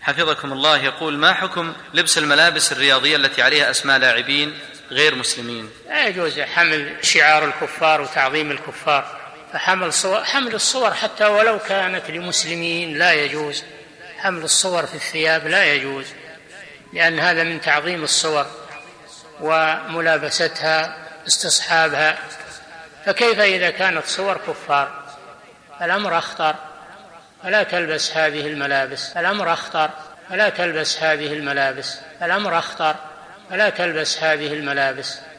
حفظكم الله يقول: ما حكم لبس الملابس الرياضية التي عليها أسماء لاعبين غير مسلمين؟ لا يجوز حمل شعار الكفار وتعظيم الكفار، حمل الصور حتى ولو كانت لمسلمين لا يجوز، حمل الصور في الثياب لا يجوز، لأن هذا من تعظيم الصور وملابستها استصحابها. فكيف إذا كانت صور كفار؟ الأمر أخطر، فلا تلبس هذه الملابس. الأمر أخطر، فلا تلبس هذه الملابس. الأمر أخطر، فلا تلبس هذه الملابس.